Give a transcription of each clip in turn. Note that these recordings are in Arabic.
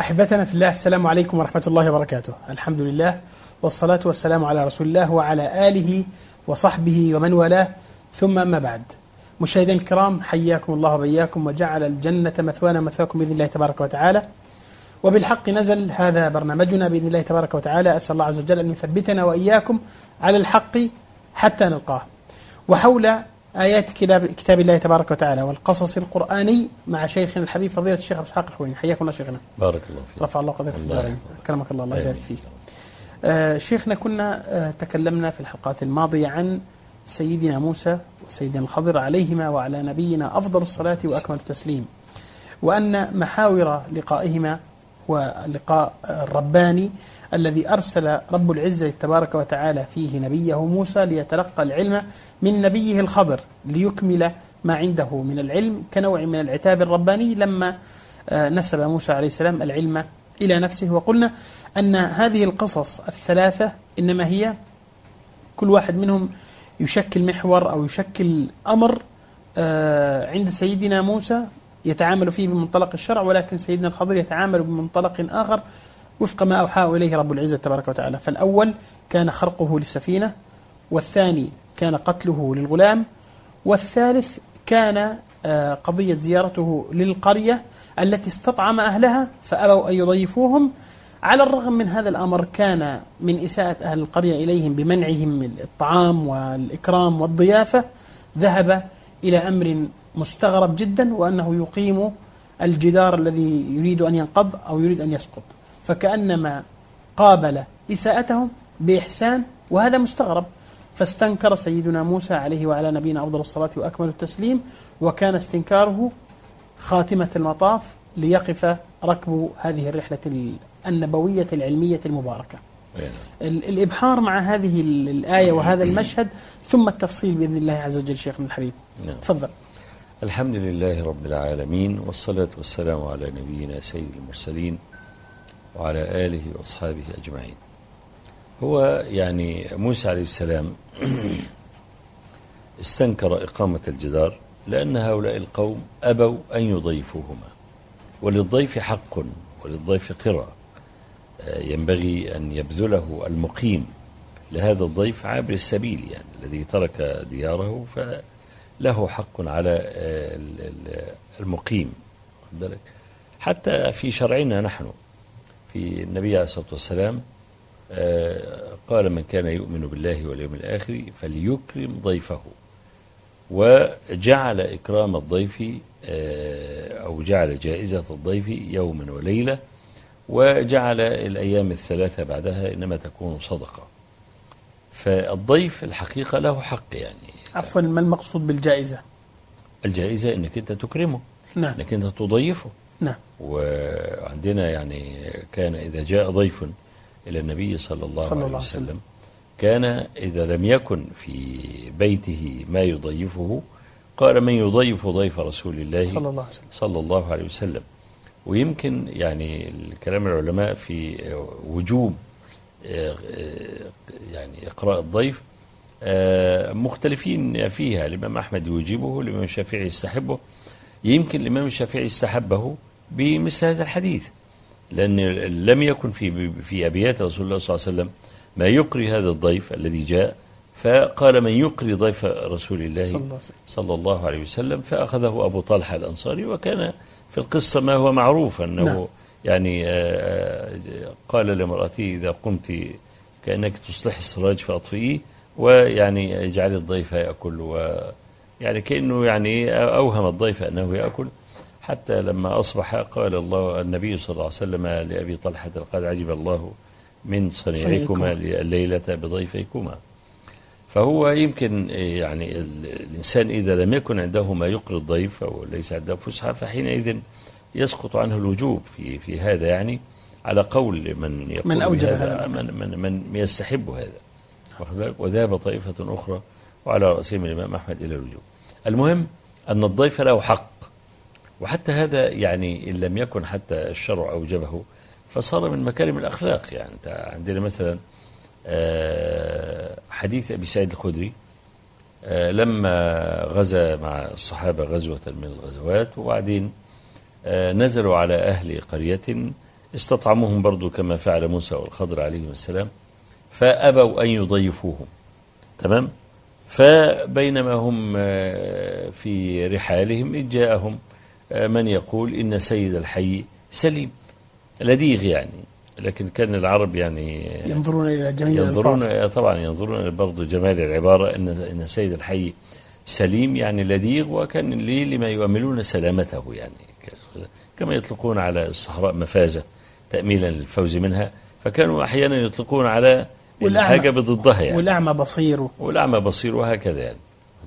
أحبتنا في الله، السلام عليكم ورحمة الله وبركاته. الحمد لله والصلاة والسلام على رسول الله وعلى آله وصحبه ومن والاه، ثم أما بعد. مشاهدينا الكرام، حياكم الله وبياكم وجعل الجنة مثوانا مثواكم بإذن الله تبارك وتعالى. وبالحق نزل، هذا برنامجنا بإذن الله تبارك وتعالى. أسأل الله عز وجل أن يثبتنا وإياكم على الحق حتى نلقاه. وحول آيات كتاب الله تبارك وتعالى والقصص القرآني مع شيخنا الحبيب فضيلة الشيخ أبو إسحاق الحويني. حياكم الله شيخنا. بارك الله فيك. رفع الله قدرك في الدارين. أكرمك الله، الله يبارك فيك. شيخنا، كنا تكلمنا في الحلقات الماضية عن سيدنا موسى وسيدنا الخضر عليهما وعلى نبينا أفضل الصلاة وأكمل التسليم، وأن محاور لقائهما واللقاء الرباني الذي أرسل رب العزة تبارك وتعالى فيه نبيه موسى ليتلقى العلم من نبيه الخضر ليكمل ما عنده من العلم، كنوع من العتاب الرباني لما نسب موسى عليه السلام العلم إلى نفسه. وقلنا أن هذه القصص الثلاثة إنما هي كل واحد منهم يشكل محور أو يشكل أمر عند سيدنا موسى يتعامل فيه بمنطلق الشرع، ولكن سيدنا الخضر يتعامل بمنطلق آخر وفق ما أوحاه إليه رب العزة تبارك وتعالى. فالأول كان خرقه للسفينة، والثاني كان قتله للغلام، والثالث كان قضية زيارته للقرية التي استطعم أهلها فأبوا أن يضيفوهم. على الرغم من هذا الأمر كان من إساءة أهل القرية إليهم بمنعهم الطعام والإكرام والضيافة، ذهب إلى أمر مستغرب جدا، وأنه يقيم الجدار الذي يريد أن ينقض أو يريد أن يسقط، فكأنما قابل إساءتهم بإحسان، وهذا مستغرب. فاستنكر سيدنا موسى عليه وعلى نبينا أفضل الصلاة وأكمل التسليم، وكان استنكاره خاتمة المطاف ليقف ركب هذه الرحلة النبوية العلمية المباركة. الإبحار مع هذه الآية وهذا المشهد، ثم التفصيل بإذن الله عز وجل. شيخنا الحبيب تفضل. الحمد لله رب العالمين، والصلاة والسلام على نبينا سيد المرسلين وعلى آله وأصحابه أجمعين. هو يعني موسى عليه السلام استنكر إقامة الجدار لأن هؤلاء القوم أبوا أن يضيفوهما، وللضيف حق وللضيف قرى ينبغي أن يبذله المقيم لهذا الضيف عابر السبيل، يعني الذي ترك دياره فله حق على المقيم. حتى في شرعنا نحن، في النبي عليه الصلاة والسلام قال: من كان يؤمن بالله واليوم الآخر فليكرم ضيفه، وجعل إكرام الضيف أو جعل جائزة الضيف يوما وليلة، وجعل الأيام الثلاثة بعدها إنما تكون صدقة. فالضيف الحقيقة له حق. يعني عفوا، ما المقصود بالجائزة؟ الجائزة إنك أنت تكرمه، نعم، إنك أنت تضيفه. نعم. وعندنا يعني كان إذا جاء ضيف إلى النبي صلى الله عليه وسلم، كان إذا لم يكن في بيته ما يضيفه قال: من يضيف ضيف رسول الله صلى الله عليه وسلم. ويمكن يعني الكلام العلماء في وجوب يعني إقراء الضيف مختلفين فيها. الإمام أحمد يوجبه، الإمام الشافعي يستحبه. يمكن الإمام الشافعي استحبه بمثل هذا الحديث، لأن لم يكن في أبيات رسول الله صلى الله عليه وسلم ما يقري هذا الضيف الذي جاء، فقال: من يقري ضيف رسول الله صلى الله عليه وسلم، فأخذه أبو طلحة الأنصاري. وكان في القصة ما هو معروف أنه يعني قال لامرأته: إذا قمت كأنك تصلح السراج فأطفئيه، ويعني اجعل الضيف يأكل، ويعني كأنه يعني أوهم الضيف أنه يأكل، حتى لما أصبح قال الله النبي صلى الله عليه وسلم لأبي طلحة: قد عجب الله من صنيعكما الليلة بضيفيكما. فهو يمكن يعني الإنسان إذا لم يكن عنده ما يقري الضيف أو ليس عنده فسحة، فحينئذ يسقط عنه الوجوب في هذا، يعني على قول من يقول من أوجب هذا، من يستحب هذا. وذهب طائفة أخرى وعلى رأسهم الإمام أحمد إلى الوجوب. المهم أن الضيف له حق، وحتى هذا يعني إن لم يكن حتى الشرع أوجبه فصار من مكارم الأخلاق. يعني عندنا مثلا حديث أبي سعيد الخدري لما غزا مع الصحابة غزوة من الغزوات، وبعدين نزلوا على أهل قرية استطعموهم برضو كما فعل موسى والخضر عليهم السلام، فأبوا أن يضيفوهم. تمام. فبينما هم في رحالهم إذ جاءهم من يقول إن سيد الحي سليم لديغ يعني، لكن كان العرب يعني ينظرون إلى جميل طبعا ينظرون برضو جمال العبارة إن سيد الحي سليم يعني لديغ، وكان لما يؤملون سلامته يعني، كما يطلقون على الصحراء مفازة تأميلا للفوز منها، فكانوا أحيانا يطلقون على الحاجة بضدها يعني، والأعمى بصير وهكذا يعني.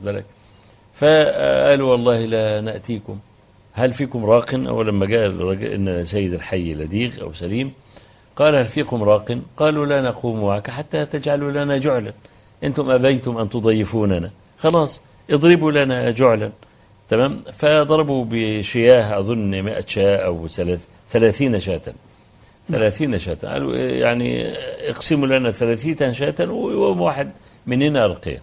فقالوا والله لا نأتيكم، هل فيكم راق؟ أو لما جاء الرجل إن سيد الحي لديغ أو سليم قال هل فيكم راق؟ قالوا لا نقوم معك حتى تجعلوا لنا جعلا، أنتم أبيتم أن تضيفوننا، خلاص اضربوا لنا جعلا. تمام. فضربوا بشياه أظن 100 شاة أو 30 شاة، 30 شاة، قالوا يعني اقسموا لنا 30 شاة وواحد مننا رقية.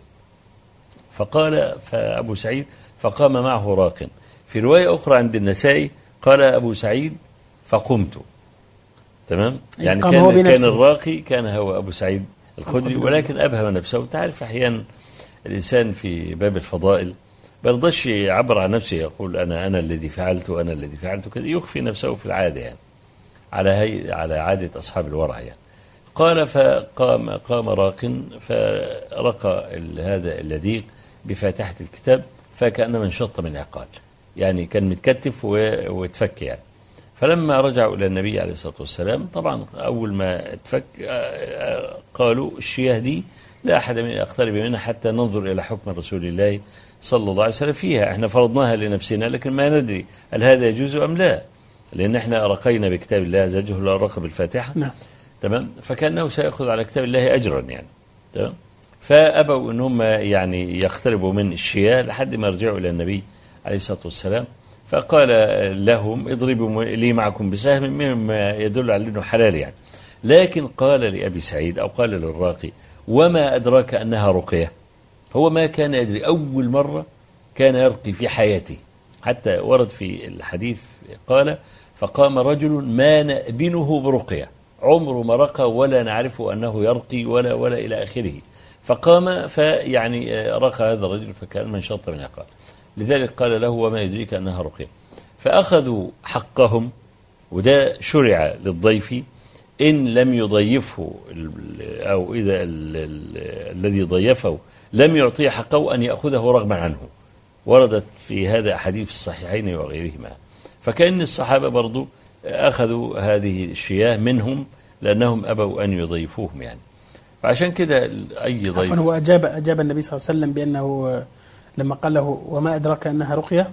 فقال فأبو سعيد فقام معه راق. في رواية أخرى عند النسائي قال أبو سعيد فقمت. تمام. يعني كان الراقي كان هو أبو سعيد الخدري، ولكن أبهم نفسه. تعرف أحيانا الإنسان في باب الفضائل برضش يعبر عن نفسه، يقول أنا الذي فعلت وأنا الذي فعلت كذا، يخفي نفسه في العادة يعني، على عادة أصحاب الورع يعني. قال قام راق فرقى هذا اللديق بفاتحة الكتاب فكأنما انشط من عقال، يعني كان متكتف واتفك يعني. فلما رجعوا إلى النبي عليه الصلاة والسلام طبعا أول ما اتفك قالوا الشياه دي لا أحد من يقترب منها حتى ننظر إلى حكم رسول الله صلى الله عليه وسلم فيها، احنا فرضناها لنفسنا لكن ما ندري هل هذا يجوز أم لا، لأن احنا رقينا بكتاب الله عز وجل لا رقى بالفاتحة. نعم. تمام. فكأنه سيأخذ على كتاب الله أجرا يعني. تمام. فأبوا أن هم يعني يقتربوا من الشياه لحد ما رجعوا إلى النبي عليه الصلاة والسلام، فقال لهم اضربوا لي معكم بسهم مما يدل على أنه حلال يعني. لكن قال لأبي سعيد أو قال للراقي وما أدراك أنها رقية، هو ما كان يدري، أول مرة كان يرقي في حياته، حتى ورد في الحديث قال فقام رجل ما نأبنه برقية، عمره ما رقى ولا نعرف أنه يرقي ولا إلى آخره. فقام فيعني رقى هذا الرجل فكان من شط من عقال، لذلك قال له وما يدريك أنها رقية. فأخذوا حقهم، وده شرع للضيف إن لم يضيفه أو إذا الذي ضيفه لم يعطيه حقه أن يأخذه رغما عنه، وردت في هذا أحاديث الصحيحين وغيرهما. فكأن الصحابة برضو أخذوا هذه الشياه منهم لأنهم أبوا أن يضيفوهم يعني. فعشان كده أي ضيف هو أجاب النبي صلى الله عليه وسلم بأنه لما قال له وما أدراك أنها رقية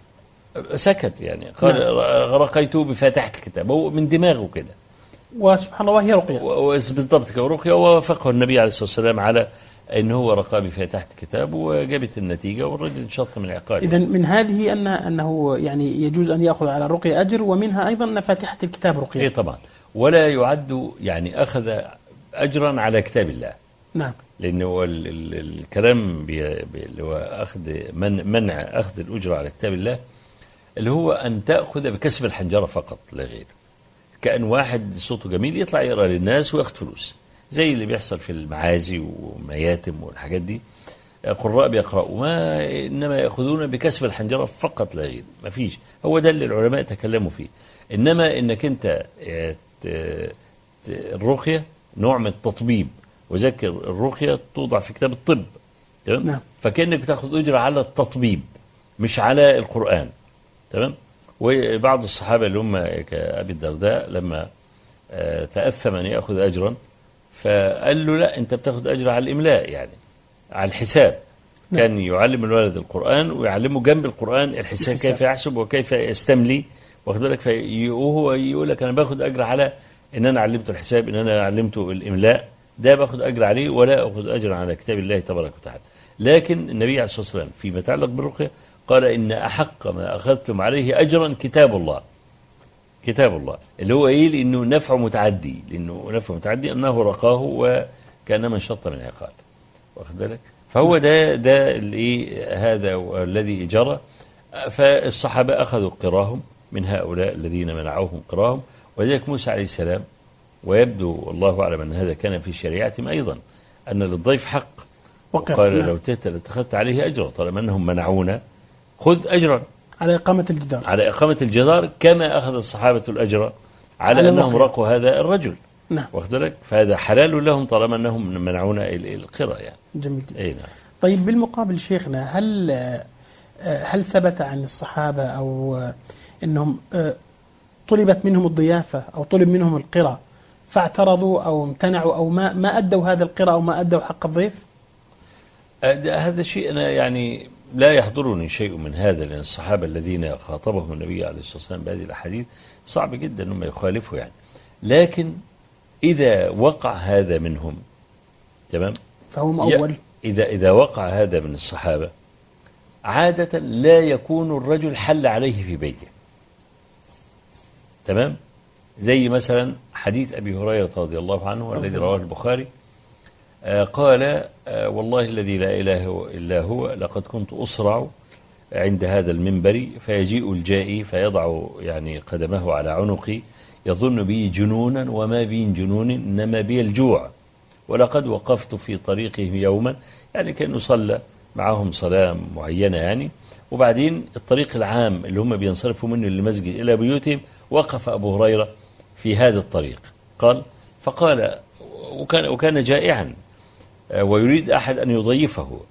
سكت يعني، قال رقيته بفاتحة الكتاب، هو من دماغه كده، وسبحان الله هي رقية بالضبط كرقية. ووافقه النبي عليه الصلاة والسلام على أنه هو رقى بفاتحة الكتاب، وجابت النتيجة والرجل انشط من عقاله. إذن من هذه أنه يعني يجوز أن يأخذ على الرقية أجر، ومنها أيضا أن فاتحة الكتاب رقية. إيه طبعا، ولا يعد يعني أخذ أجرا على كتاب الله. نعم. لأنه الكلام اللي هو أخذ منع أخذ الأجرة على كتاب الله اللي هو أن تأخذ بكسب الحنجرة فقط لا غير، كأن واحد صوته جميل يطلع يقرأ للناس ويأخذ فلوس، زي اللي بيحصل في المعازي ومياتم والحاجات دي، قراء بيقرأوا ما إنما يأخذون بكسب الحنجرة فقط لا غير، ما فيش. هو ده اللي العلماء تكلموا فيه. إنما إنك أنت الرقية نوع من التطبيب، وذكر الرقية توضع في كتاب الطب. تمام. نعم. فكأنك تأخذ أجر على التطبيب مش على القرآن. تمام. وبعض الصحابة اللي هم كأبي الدرداء لما تأثم أن يأخذ أجرا فقال له لا أنت بتأخذ أجر على الإملاء يعني على الحساب. نعم. كان يعلم الولد القرآن ويعلمه جنب القرآن الحساب كيف يحسب وكيف يستملي، واخد بالك، وهو يقول لك أنا باخذ أجر على إن أنا علمته الحساب، إن أنا علمته الإملاء، ده باخذ أجر عليه ولا أخذ أجر على كتاب الله تبارك وتعالى. لكن النبي عليه الصلاة والسلام فيما يتعلق بالرقية قال إن أحق ما أخذتم عليه أجرا كتاب الله. كتاب الله اللي هو إيه؟ لأنه نفع متعدي، لأنه نفع متعدي أنه رقاه وكان من شط من عقال، واخد بالك. فهو ده هذا الذي جرى. فالصحابة أخذوا قراهم من هؤلاء الذين منعوهم قراهم، ولذلك موسى عليه السلام، ويبدو والله أعلم أن هذا كان في شريعتهم أيضا، أن للضيف حق، وقال لو تئت لاتخذت عليه أجرا، طالما أنهم منعونا خذ أجرا على إقامة الجدار، على إقامة الجدار، كما أخذ الصحابة الأجر على أنهم رقوا هذا الرجل. نعم. واخد بالك؟ فهذا حلال لهم طالما أنهم منعونا القراء يعني. جميل جدا. أي نعم. طيب بالمقابل شيخنا، هل ثبت عن الصحابة أو أنهم طلبت منهم الضيافة أو طلب منهم القراء فاعترضوا أو امتنعوا أو ما أدوا هذا القراء أو ما أدوا حق الضيف؟ هذا شيء أنا يعني لا يحضرني شيء من هذا، لأن الصحابة الذين خاطبهم النبي عليه الصلاة والسلام بهذه الأحاديث صعب جدا أنهم يخالفوا يعني. لكن إذا وقع هذا منهم تمام، فهو مؤول. إذا وقع هذا من الصحابة عادة لا يكون الرجل حل عليه في بيته. تمام. زي مثلا حديث أبي هريرة رضي الله عنه الذي رواه البخاري، قال والله الذي لا إله إلا هو لقد كنت أسرع عند هذا المنبر فيجيء الجائي فيضع يعني قدمه على عنقي يظن بي جنونا وما بي جنون إنما بي الجوع، ولقد وقفت في طريقهم يوما، يعني كان يصلى معهم صلاة معينة يعني، وبعدين الطريق العام اللي هم بينصرفوا منه للمسجد إلى بيوتهم وقف أبو هريرة في هذا الطريق. فقال وكان جائعا ويريد أحد أن يضيفه،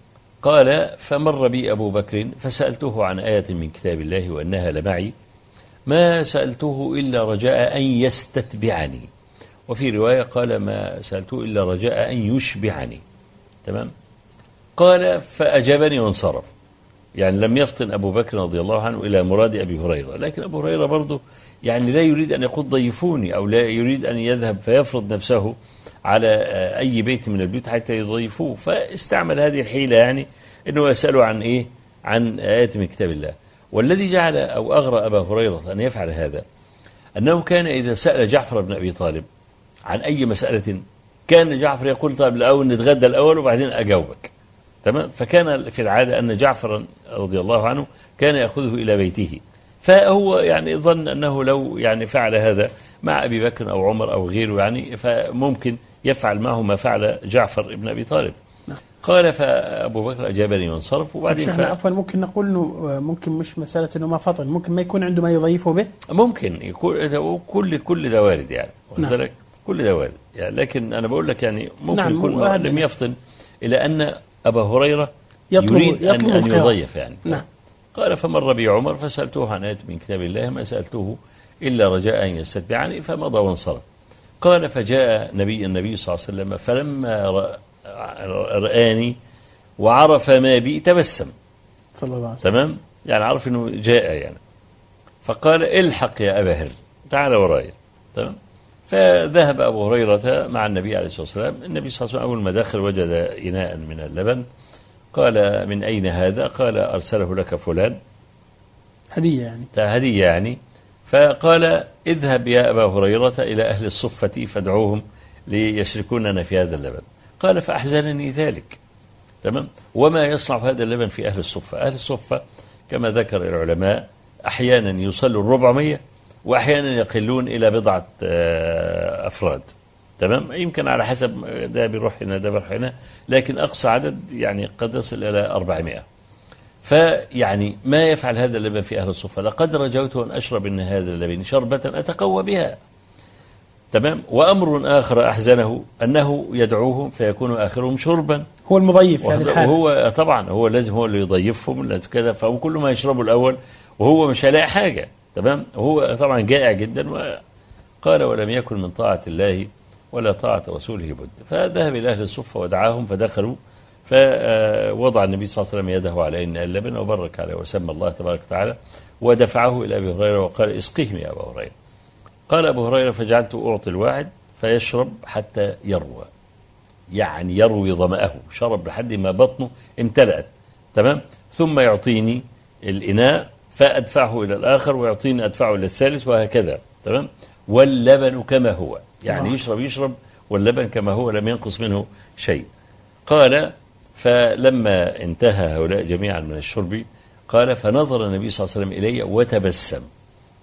قال فمر بي أبو بكر فسألته عن آية من كتاب الله وأنها لمعي، ما سألته إلا رجاء أن يستتبعني، وفي رواية قال ما سألته إلا رجاء أن يشبعني. تمام. قال فأجابني وانصرف، يعني لم يفطن أبو بكر رضي الله عنه إلى مراد أبي هريرة، لكن أبو هريرة برضه يعني لا يريد أن يقول ضيفوني، أو لا يريد أن يذهب فيفرض نفسه على أي بيت من البيوت حتى يضيفوه، فاستعمل هذه الحيلة يعني أنه يسأله عن إيه؟ عن آيات من كتاب الله. والذي جعل أو أغرى أبا هريرة أن يفعل هذا أنه كان إذا سأل جعفر بن أبي طالب عن أي مسألة كان جعفر يقول طيب الأول نتغدى الأول وبعدين أجاوبك. تمام. فكان في العادة أن جعفر رضي الله عنه كان يأخذه إلى بيته، فهو يعني ظن أنه لو يعني فعل هذا مع أبي بكر أو عمر أو غيره يعني فممكن يفعل معه ما فعل جعفر ابن أبي طالب. قال فأبو بكر أجابني وانصرف. وبعدين عفوا ممكن نقول إنه ممكن مش مسألة إنه ما فطن، ممكن ما يكون عنده ما يضيفه به، ممكن يكون كل ده وارد يعني. نعم. كل ده وارد يعني، لكن أنا بقول لك يعني ممكن نعم يكون لم يفطن إلى أن أبا هريرة يريد أن يضيف يعني. نعم. قال فمر بي عمر فسألته عن آية من كتاب الله ما سألته إلا رجاء أن يستتبعني فمضى وانصرف. قال فجاء النبي صلى الله عليه وسلم فلما رآني وعرف ما بي تبسم صلى الله عليه وسلم. تمام. يعني عرف أنه جاء يعني، فقال الحق يا أبا هر تعال ورايا. تمام. فذهب أبو هريرة مع النبي عليه الصلاة والسلام. النبي صلى الله عليه وسلم أول ما دخل وجد إناء من اللبن، قال من أين هذا؟ قال أرسله لك فلان، هدية يعني. فقال اذهب يا أبا هريرة إلى أهل الصفة فادعوهم ليشركوننا في هذا اللبن. قال فأحزنني ذلك. تمام. وما يصنع هذا اللبن في أهل الصفة؟ أهل الصفة كما ذكر العلماء أحيانا يصلوا 400 وأحيانا يقلون إلى بضعة أفراد. تمام. يمكن على حسب ده بيروح هنا ده بيروح هنا، لكن أقصى عدد يعني قد يصل إلى 400. فيعني ما يفعل هذا اللبن في أهل الصفة؟ لقد رجوت أن أشرب من هذا اللبن شربة أتقوى بها. تمام. وأمر آخر أحزنه أنه يدعوهم فيكون آخرهم شربا، هو المضيف في هذه الحالة. وهو طبعا هو لازم هو اللي يضيفهم كذا، فهو كل ما يشربه الأول وهو مش هلاقي حاجة. تمام. وهو طبعا جائع جدا. وقال ولم يكن من طاعة الله ولا طاعة رسوله بد. فذهب إلى أهل الصفة ودعاهم فدخلوا، فوضع النبي صلى الله عليه وسلم يده على إناء اللبن وبرك عليه وسمى الله تبارك وتعالى ودفعه إلى أبي هريرة وقال اسقهم يا أبا هريرة. قال أبو هريرة فجعلت أعطي الواحد فيشرب حتى يروى، يعني يروي ظمأه، شرب لحد ما بطنه امتلأت. تمام. ثم يعطيني الإناء فأدفعه إلى الآخر ويعطيني أدفعه إلى الثالث وهكذا. تمام. واللبن كما هو، يعني يشرب واللبن كما هو لم ينقص منه شيء. قال فلما انتهى هؤلاء جميعا من الشرب قال فنظر النبي صلى الله عليه وسلم إلي وتبسم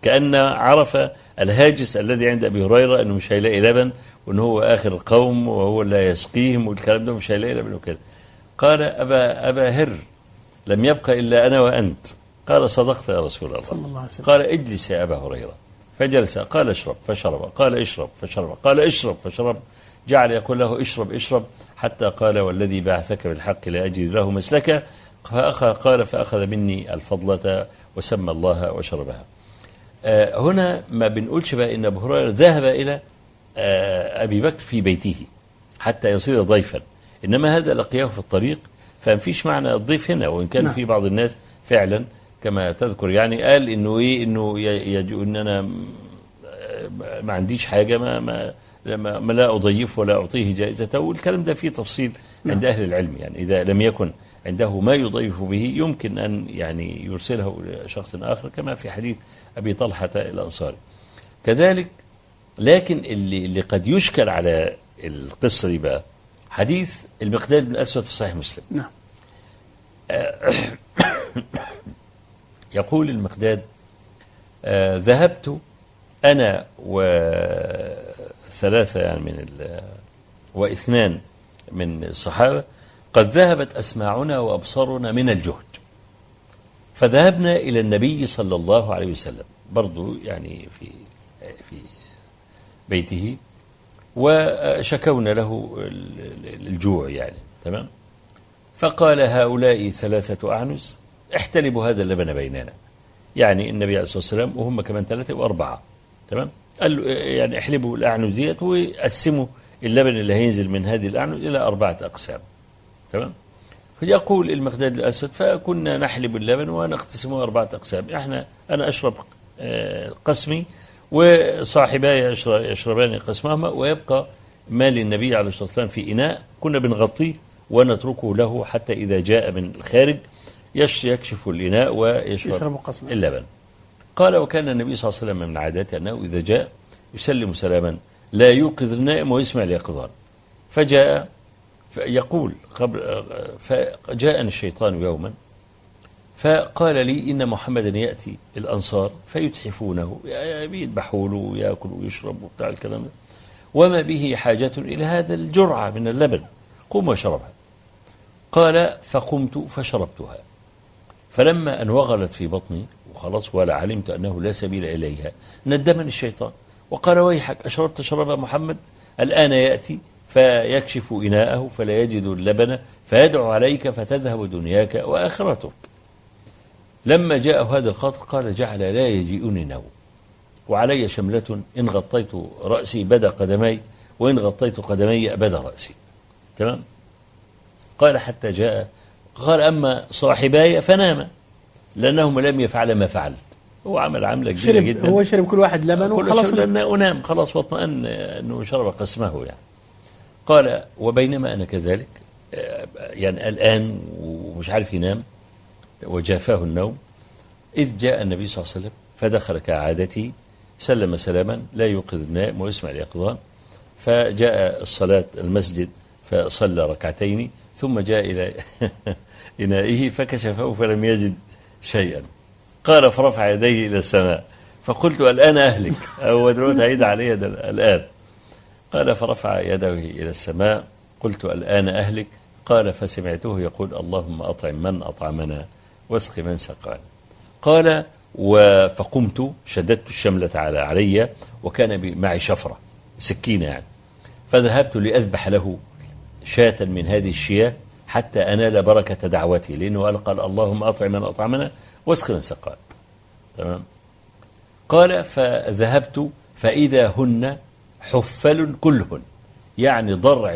كأن عرف الهاجس الذي عند أبي هريرة أنه مش هيلاقي لبن، وأنه هو آخر القوم وهو لا يسقيهم والكلام ده، مش هيلاقي لبن وكده. قال أبا هر، لم يبق إلا أنا وأنت. قال صدقت يا رسول الله. صلى الله عليه وسلم. قال اجلس يا أبا هريرة. فجلس. قال اشرب فشرب. قال اشرب فشرب. قال اشرب فشرب. جعل يقول له اشرب اشرب، حتى قال والذي بعثك بالحق لا أجد له مسلكا. قال فأخذ مني الفضلة وسمى الله وشربها. هنا ما بنقولش بقى إن أبو هريرة ذهب إلى أبي بكر في بيته حتى يصير ضيفا، إنما هذا لقياه في الطريق، فمفيش معنى الضيف هنا، وإن كان في بعض الناس فعلا كما تذكر يعني قال إنه إيه، إنه إن أنا ما عنديش حاجة ما لا أضيف ولا أعطيه جائزته، والكلام ده فيه تفصيل عند أهل العلم. يعني إذا لم يكن عنده ما يضيف به يمكن أن يعني يرسله لشخص آخر، كما في حديث أبي طلحة الأنصاري كذلك. لكن اللي قد يشكل على القصة دي بقى حديث المقداد بن الأسود في صحيح مسلم. نعم. يقول المقداد ذهبت أنا وثلاثة يعني واثنان من الصحابة، قد ذهبت أسماعنا وأبصارنا من الجهد، فذهبنا إلى النبي صلى الله عليه وسلم برضو يعني في بيته، وشكونا له الجوع يعني تمام. فقال هؤلاء 3 أعنز احتلبوا هذا اللبن بيننا، يعني النبي عليه الصلاة والسلام وهم كمان 3 و4 تمام. قال له يعني احلبوا الأعنز ديت وقسموا اللبن اللي هينزل من هذه الأعنز إلى 4 أقسام تمام. فيقول المقداد الأسود فكنا نحلب اللبن ونقتسمه 4 أقسام، أنا أشرب قسمي وصاحباي يشربان قسمهما، ويبقى ما للنبي عليه الصلاة والسلام في إناء كنا بنغطيه ونتركه له حتى إذا جاء من الخارج يكشف الإناء ويشرب اللبن. قال وكان النبي صلى الله عليه وسلم من عادته أنه إذا جاء يسلم سلاما لا يوقظ النائم ويسمع اليقظان. فجاء يقول فجاءني الشيطان يوما فقال لي إن محمدا يأتي الأنصار فيتحفونه، بيذبحوا له ويأكل ويشرب وبتاع الكلام ده، وما به حاجة إلى هذا الجرعة من اللبن، قم وشربها. قال فقمت فشربتها، فلما أن وغلت في بطني وخلاص ولا علمت أنه لا سبيل إليها ندمني الشيطان وقال ويحك أشربت شرب محمد، الآن يأتي فيكشف إناءه فلا يجد اللبن فيدعو عليك فتذهب دنياك وآخرتك. لما جاء هذا الخاطر قال جعل لا يجيئني نوم وعلي شملة إن غطيت رأسي بدا قدمي وإن غطيت قدمي بدا رأسي تمام. قال حتى جاء قال أما صاحباي فنام لأنهم لم يفعل ما فعلت، هو عمل عملة كبيرة جدا، هو شرب كل واحد لبن وخلاص ونام خلاص واطمأن أنه شرب قسمه يعني. قال وبينما أنا كذلك يعني الآن ومش عارف ينام وجافاه النوم، إذ جاء النبي صلى الله عليه وسلم فدخل كعادته سلم سلاما لا يوقظ النائم ويسمع اليقظان، فجاء الصلاة المسجد فصلى ركعتين ثم جاء إلى إنائه فكشفه فلم يجد شيئا. قال فرفع يديه إلى السماء فقلت الآن أهلك، أو دلوقتي هيد علي الآن. قال فرفع يده إلى السماء قلت الآن أهلك. قال فسمعته يقول اللهم أطعم من أطعمنا واسق من سقانا. قال فقمت شددت الشملة علي وكان معي شفرة سكينة يعني، فذهبت لأذبح له شاة من هذه الشياه حتى أنال بركة دعوتي، لأنه قال اللهم أطعم من أطعمنا واسق من سقانا تمام. قال فذهبت فإذا هن حفل كلهن، يعني ضرع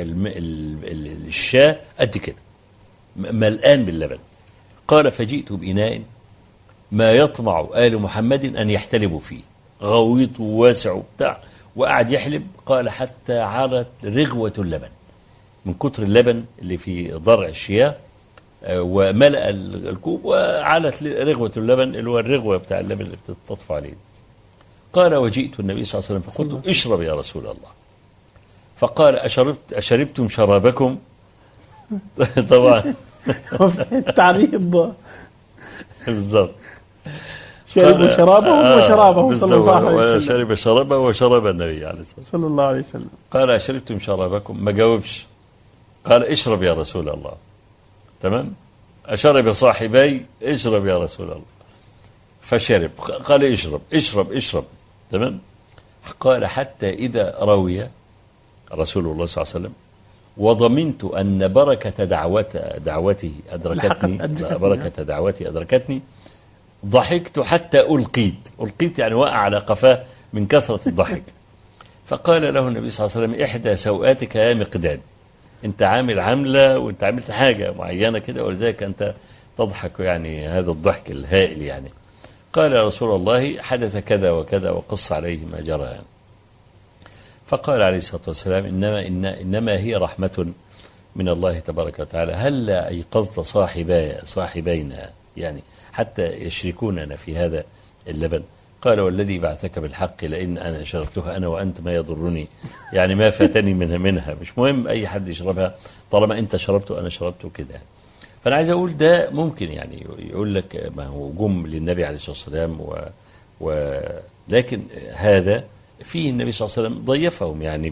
الشاة قد كده ملآن باللبن. قال فجئت بإناء ما يطمع آل محمد أن يحتلبوا فيه، غويط وواسع وبتاع، وقعد يحلب. قال حتى عرت رغوة اللبن من كتر اللبن اللي في ضرع الشياه، وملأ الكوب وعلت رغوة اللبن اللي هو الرغوة بتاع اللبن اللي بتطفى عليه. قال وجئت النبي صلى الله عليه وسلم فقلت اشرب يا رسول الله. فقال أشربتم شرابكم؟ طبعا التعريض بالضبط. شربوا شرابهم وشرابه صلى الله عليه وسلم. شرب شرابه وشرب النبي عليه الصلاة والسلام صلى الله عليه وسلم. قال أشربتم شرابكم؟ ما جاوبش. قال اشرب يا رسول الله. تمام. أشرب صاحبي؟ اشرب يا رسول الله. فشرب. قال اشرب اشرب اشرب. تمام. قال حتى إذا روي رسول الله صلى الله عليه وسلم وضمنت أن بركة دعوته أدركتني، بركة دعوتي أدركتني، ضحكت حتى ألقيت يعني وقع على قفاه من كثرة الضحك. فقال له النبي صلى الله عليه وسلم إحدى سوآتك يا مقداد، أنت عامل عملة وأنت عملت حاجة معينة كده ولذلك أنت تضحك يعني هذا الضحك الهائل يعني. قال يا رسول الله حدث كذا وكذا وقص عليه ما جرى يعني. فقال عليه الصلاة والسلام إنما هي رحمة من الله تبارك وتعالى، هلا أيقظت صاحبينا يعني حتى يشركوننا في هذا اللبن. قال والذي بعثك بالحق لئن أنا شربتها أنا وأنت ما يضرني، يعني ما فاتني منها مش مهم أي حد يشربها طالما أنت شربته أنا شربته كده. فأنا عايز أقول ده ممكن يعني يقول لك ما هو جم للنبي عليه الصلاة والسلام لكن هذا فيه النبي صلى الله عليه وسلم ضيفهم يعني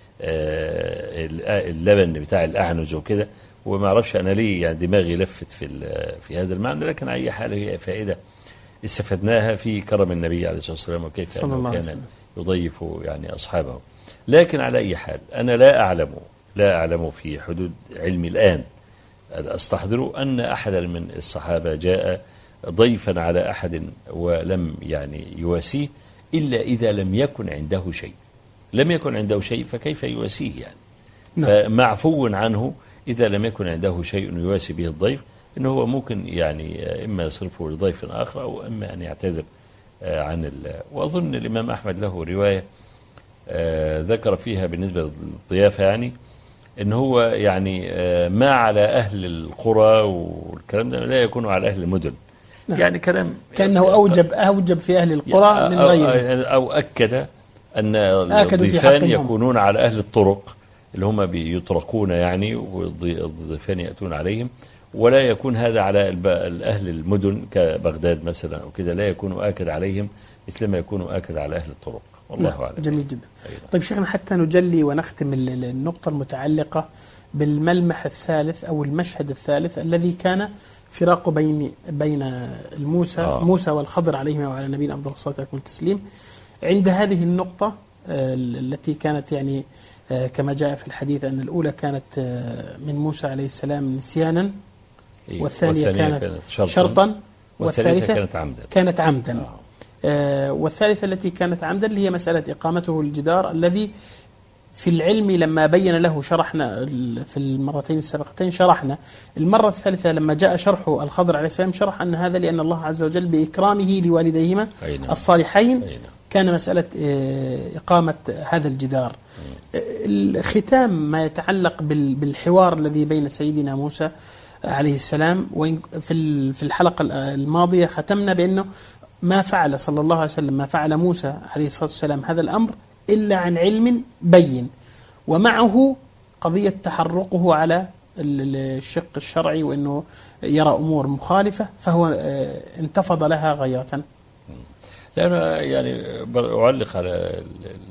باللبن بتاع الأعنز وكده، وما اعرفش أنا ليه يعني دماغي لفت في هذا المعنى، لكن أي حال هي فائدة استفدناها في كرم النبي عليه الصلاة والسلام وكيف أنه كان يضيف يعني أصحابه. لكن على أي حال أنا لا أعلم في حدود علمي الآن أستحضر أن أحدا من الصحابة جاء ضيفا على أحد ولم يعني يواسيه إلا إذا لم يكن عنده شيء فكيف يواسيه يعني. فمعفو عنه إذا لم يكن عنده شيء يواسي به الضيف، إنه هو ممكن يعني إما يصرفه لضيف آخر أو إما أن يعتذر عن وأظن الإمام أحمد له رواية ذكر فيها بالنسبة للضيافة يعني إن هو يعني ما على أهل القرى والكلام ده لا يكون على أهل المدن. يعني كلام كأنه أوجب في أهل القرى من غيره، أو أكد أن الضيفان يكونون على أهل الطرق اللي هم بيطرقون يعني والضيفان يأتون عليهم، ولا يكون هذا على أهل المدن كبغداد مثلا أو كده، لا يكون آكد عليهم مثلما يكون آكد على أهل الطرق. والله أعلم. جميل جدا. طيب شيخنا حتى نجلي ونختم النقطة المتعلقة بالملمح الثالث أو المشهد الثالث الذي كان فراق بين موسى والخضر عليهما وعلى نبينا أفضل الصلاة والتسليم. عند هذه النقطة التي كانت يعني كما جاء في الحديث أن الأولى كانت من موسى عليه السلام نسيانا، والثانية كانت شرطا، والثالثة كانت عمدا. والثالثة التي كانت عمدا اللي هي مسألة إقامته الجدار الذي في العلم لما بين له شرحنا في المرتين السابقتين، شرحنا المرة الثالثة لما جاء شرح الخضر عليه السلام شرح أن هذا لأن الله عز وجل بإكرامه لوالديهما الصالحين كان مسألة إقامة هذا الجدار. الختام ما يتعلق بالحوار الذي بين سيدنا موسى عليه السلام، في الحلقة الماضية ختمنا بأنه ما فعل صلى الله عليه وسلم ما فعل موسى عليه الصلاة والسلام هذا الأمر إلا عن علم بين، ومعه قضية تحرقه على الشق الشرعي وأنه يرى أمور مخالفة فهو انتفض لها غيرة. لأنه يعني أعلق على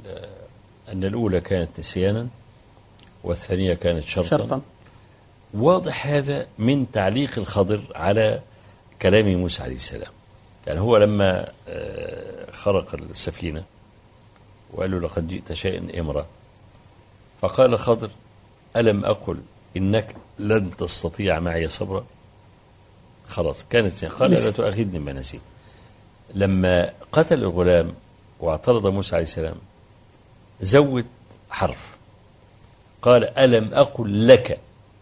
أن الأولى كانت نسيانا والثانية كانت شرطا. واضح هذا من تعليق الخضر على كلام موسى عليه السلام. يعني هو لما خرق السفينة وقال له لقد جئت شيئا إمرا، فقال خضر ألم أقل إنك لن تستطيع معي صبرا. خلاص كانت قال لا تؤاخذني ما نسيت. لما قتل الغلام واعترض موسى عليه السلام زود حرف قال ألم أقل لك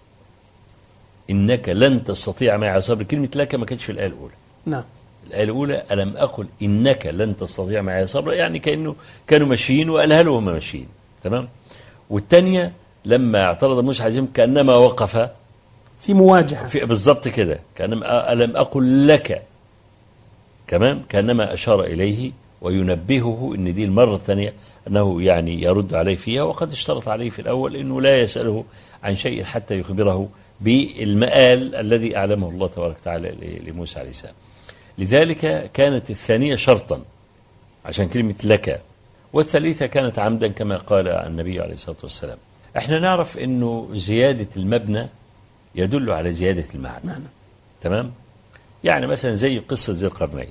إنك لن تستطيع معي صبرا. كلمة لك ما كانتش في الآية الأولى. نعم. الآية الأولى ألم أقل إنك لن تستطيع معي صبرا، يعني كأنه كانوا ماشيين وقالها له هم ماشيين. تمام. والثانية لما اعترض موسى عليه السلام كأنما وقف في مواجهة بالضبط كده، كأنما ألم أقل لك كمان كأنما أشار إليه وينبهه إن دي المرة الثانية أنه يعني يرد عليه فيها، وقد اشترط عليه في الأول أنه لا يسأله عن شيء حتى يخبره بالمآل الذي أعلمه الله تبارك وتعالى لموسى عليه السلام. لذلك كانت الثانية شرطا عشان كلمة لك، والثالثة كانت عمدا كما قال النبي عليه الصلاة والسلام. احنا نعرف انه زيادة المبنى يدل على زيادة المعنى. تمام. يعني مثلا زي قصة ذي القرنين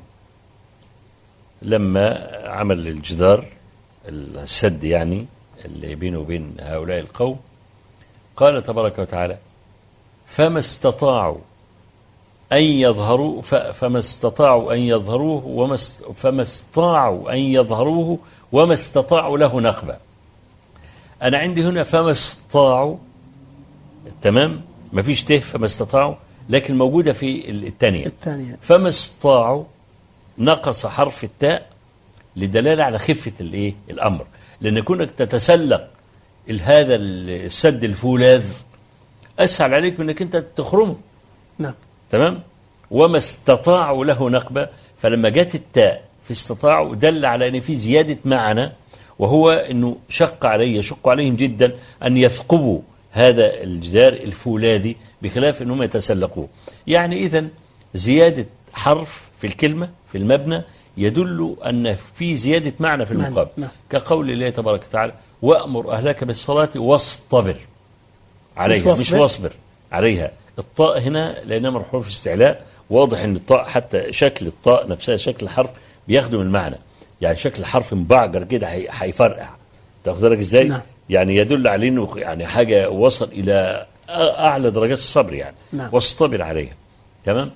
لما عمل الجدار السد يعني اللي بينه وبين هؤلاء القوم، قال تبارك وتعالى فما استطاعوا أن يظهروا فما استطاعوا أن يظهروه فما استطاعوا أن يظهروه وما استطاعوا له نقبا. أنا عندي هنا فما استطاعوا، تمام، ما فيش ته فما استطاعوا، لكن موجودة في الثانية. فما استطاعوا نقص حرف التاء لدلالة على خفة الأمر، لأن كونك تتسلق هذا السد الفولاذ أسهل عليك من أنك أنت تخرمه. نعم. تمام. وما استطاعوا له نقبة، فلما جت التاء في استطاعوا دل على أن في زيادة معنى، وهو أنه شق عليهم جدا أن يثقبوا هذا الجدار الفولاذي بخلاف أنهم يتسلقوه. يعني إذن زيادة حرف في الكلمة في المبنى يدل أن في زيادة معنى في المقابل. كقول الله تبارك وتعالى وأمر أهلك بالصلاة واصطبر عليها، مش واصبر عليها. الطاء هنا لأنها من حروف استعلاء، واضح أن الطاء حتى شكل الطاء نفسها شكل الحرف بيخدم المعنى، يعني شكل الحرف مبعجر كده هيفرقع. تاخد بالك ازاي؟ نعم. يعني يدل على انه يعني حاجة وصل إلى أعلى درجات الصبر يعني. نعم. واصطبر عليها. تمام.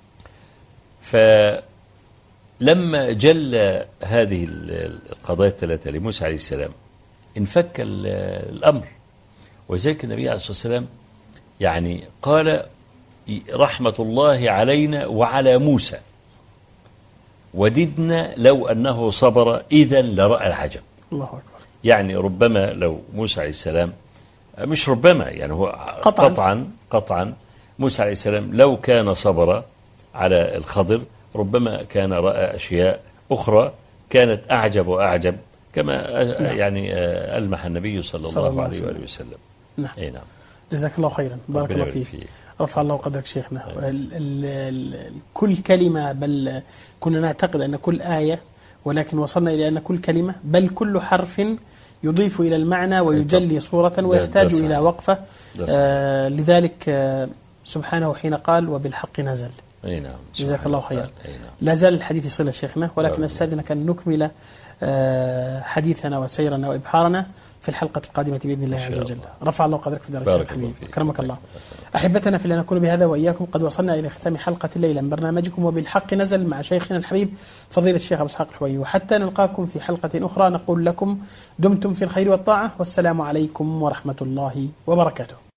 فلما جل هذه القضايا الثلاثة لموسى عليه السلام انفك الأمر، وذلك النبي عليه الصلاة والسلام يعني قال رحمة الله علينا وعلى موسى وددنا لو أنه صبر إذا لرأى العجب. الله أكبر. يعني ربما لو موسى عليه السلام، مش ربما يعني هو قطعا موسى عليه السلام لو كان صبر على الخضر ربما كان رأى أشياء أخرى كانت أعجب وأعجب كما يعني ألمح النبي صلى الله عليه وآله وسلم. نعم. أي نعم. جزاك الله خيرا. بارك الله فيك. رفع الله قدرك شيخنا. كل كلمة، بل كنا نعتقد أن كل آية، ولكن وصلنا إلى أن كل كلمة بل كل حرف يضيف إلى المعنى ويجلي صورة ويحتاج إلى وقفة. لذلك سبحانه حين قال وبالحق نزل. أي نعم. جزاك الله خيرا. لا زال الحديث صلة شيخنا، ولكن أستاذنك أن نكمل حديثنا وسيرنا وإبحارنا في الحلقة القادمة بإذن الله عز وجل. رفع الله قدرك في درجة الحبيب. أكرمك الله. أحبتنا في الله، نكون بهذا وإياكم قد وصلنا إلى ختام حلقة الليلة من برنامجكم وبالحق نزل مع شيخنا الحبيب فضيلة الشيخ أبو إسحاق الحويني. وحتى نلقاكم في حلقة أخرى نقول لكم دمتم في الخير والطاعة، والسلام عليكم ورحمة الله وبركاته.